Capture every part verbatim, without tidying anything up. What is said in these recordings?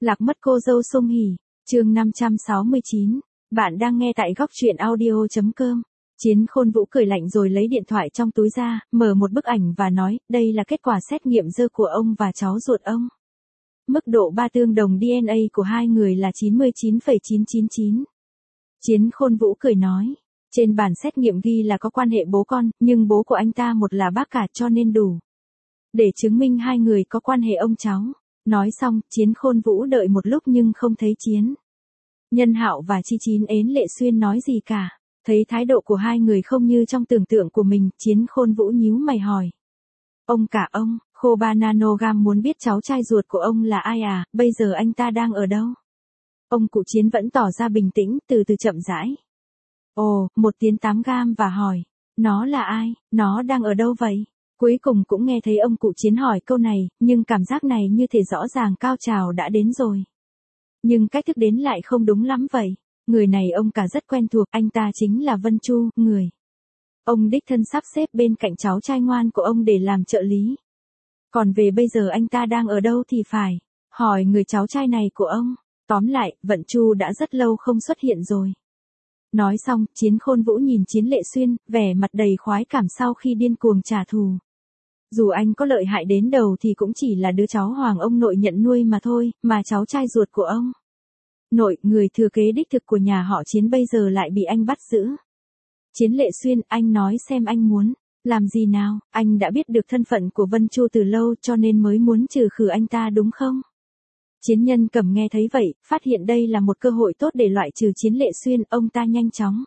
Lạc mất cô dâu Sung Hỉ, chương năm trăm sáu mươi chín. Bạn đang nghe tại góc truyện audio chấm com. Chiến Khôn Vũ cười lạnh rồi lấy điện thoại trong túi ra, mở một bức ảnh và nói, đây là kết quả xét nghiệm dơ của ông và cháu ruột ông. Mức độ ba tương đồng đê en a của hai người là chín mươi chín phẩy chín chín chín. Chiến Khôn Vũ cười nói, trên bản xét nghiệm ghi là có quan hệ bố con, nhưng bố của anh ta một là bác cả cho nên đủ để chứng minh hai người có quan hệ ông cháu. Nói xong, Chiến Khôn Vũ đợi một lúc nhưng không thấy Chiến Nhân Hạo và Chi Chín Ến Lệ Xuyên nói gì cả. Thấy thái độ của hai người không như trong tưởng tượng của mình, Chiến Khôn Vũ nhíu mày hỏi. Ông cả ông, Khô Ba Nanogam muốn biết cháu trai ruột của ông là ai à, bây giờ anh ta đang ở đâu? Ông cụ Chiến vẫn tỏ ra bình tĩnh, từ từ chậm rãi. Ồ, một tiếng tám gam và hỏi. Nó là ai, nó đang ở đâu vậy? Cuối cùng cũng nghe thấy ông cụ Chiến hỏi câu này, nhưng cảm giác này như thể rõ ràng cao trào đã đến rồi. Nhưng cách thức đến lại không đúng lắm vậy. Người này ông cả rất quen thuộc, anh ta chính là Vân Chu, người ông đích thân sắp xếp bên cạnh cháu trai ngoan của ông để làm trợ lý. Còn về bây giờ anh ta đang ở đâu thì phải hỏi người cháu trai này của ông. Tóm lại, Vận Chu đã rất lâu không xuất hiện rồi. Nói xong, Chiến Khôn Vũ nhìn Chiến Lệ Xuyên, vẻ mặt đầy khoái cảm sau khi điên cuồng trả thù. Dù anh có lợi hại đến đầu thì cũng chỉ là đứa cháu hoàng ông nội nhận nuôi mà thôi, mà cháu trai ruột của ông nội, người thừa kế đích thực của nhà họ Chiến bây giờ lại bị anh bắt giữ. Chiến Lệ Xuyên, anh nói xem anh muốn làm gì nào, anh đã biết được thân phận của Vân Chu từ lâu cho nên mới muốn trừ khử anh ta đúng không? Chiến Nhân Cẩm nghe thấy vậy, phát hiện đây là một cơ hội tốt để loại trừ Chiến Lệ Xuyên, ông ta nhanh chóng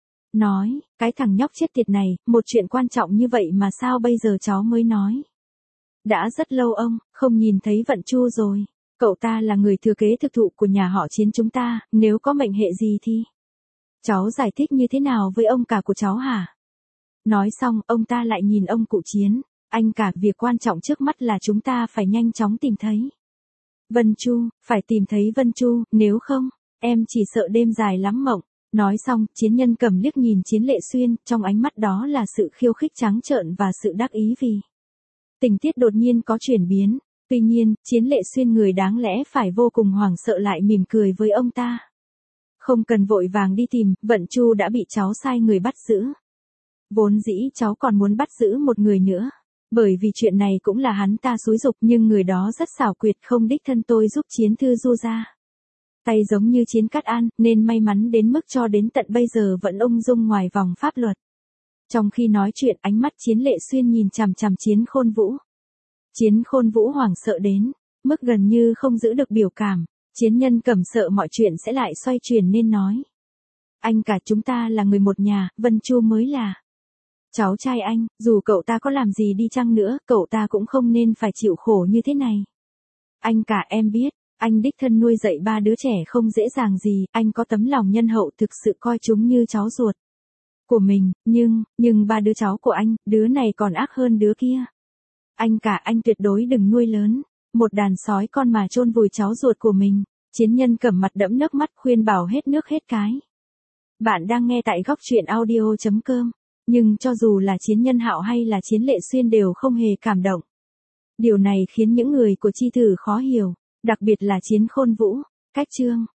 nói, cái thằng nhóc chết tiệt này, một chuyện quan trọng như vậy mà sao bây giờ cháu mới nói? Đã rất lâu ông, không nhìn thấy Vận Chu rồi. Cậu ta là người thừa kế thực thụ của nhà họ Chiến chúng ta, nếu có mệnh hệ gì thì cháu giải thích như thế nào với ông cả của cháu hả? Nói xong, ông ta lại nhìn ông cụ Chiến, anh cả, việc quan trọng trước mắt là chúng ta phải nhanh chóng tìm thấy Vân Chu, phải tìm thấy Vân Chu, nếu không, em chỉ sợ đêm dài lắm mộng. Nói xong, Chiến Nhân Cầm liếc nhìn Chiến Lệ Xuyên, trong ánh mắt đó là sự khiêu khích trắng trợn và sự đắc ý vì tình tiết đột nhiên có chuyển biến. Tuy nhiên, Chiến Lệ Xuyên người đáng lẽ phải vô cùng hoảng sợ lại mỉm cười với ông ta. Không cần vội vàng đi tìm, Vận Chu đã bị cháu sai người bắt giữ. Vốn dĩ cháu còn muốn bắt giữ một người nữa. Bởi vì chuyện này cũng là hắn ta xúi giục, nhưng người đó rất xảo quyệt, không đích thân tôi giúp Chiến Thư Du ra tay giống như Chiến Cát An, nên may mắn đến mức cho đến tận bây giờ vẫn ung dung ngoài vòng pháp luật. Trong khi nói chuyện, ánh mắt Chiến Lệ Xuyên nhìn chằm chằm Chiến Khôn Vũ. Chiến Khôn Vũ hoảng sợ đến mức gần như không giữ được biểu cảm. Chiến Nhân Cẩm sợ mọi chuyện sẽ lại xoay chuyển nên nói. Anh cả, chúng ta là người một nhà, Vân Chu mới là cháu trai anh, dù cậu ta có làm gì đi chăng nữa, cậu ta cũng không nên phải chịu khổ như thế này. Anh cả, em biết, anh đích thân nuôi dạy ba đứa trẻ không dễ dàng gì, anh có tấm lòng nhân hậu thực sự coi chúng như cháu ruột của mình, nhưng, nhưng ba đứa cháu của anh, đứa này còn ác hơn đứa kia. Anh cả, anh tuyệt đối đừng nuôi lớn một đàn sói con mà chôn vùi cháu ruột của mình. Chiến Nhân Cầm mặt đẫm nước mắt khuyên bảo hết nước hết cái. Bạn đang nghe tại góc truyện audio chấm com. Nhưng cho dù là Chiến Nhân Hạo hay là Chiến Lệ Xuyên đều không hề cảm động. Điều này khiến những người của Chi Thử khó hiểu, đặc biệt là Chiến Khôn Vũ. Cách chương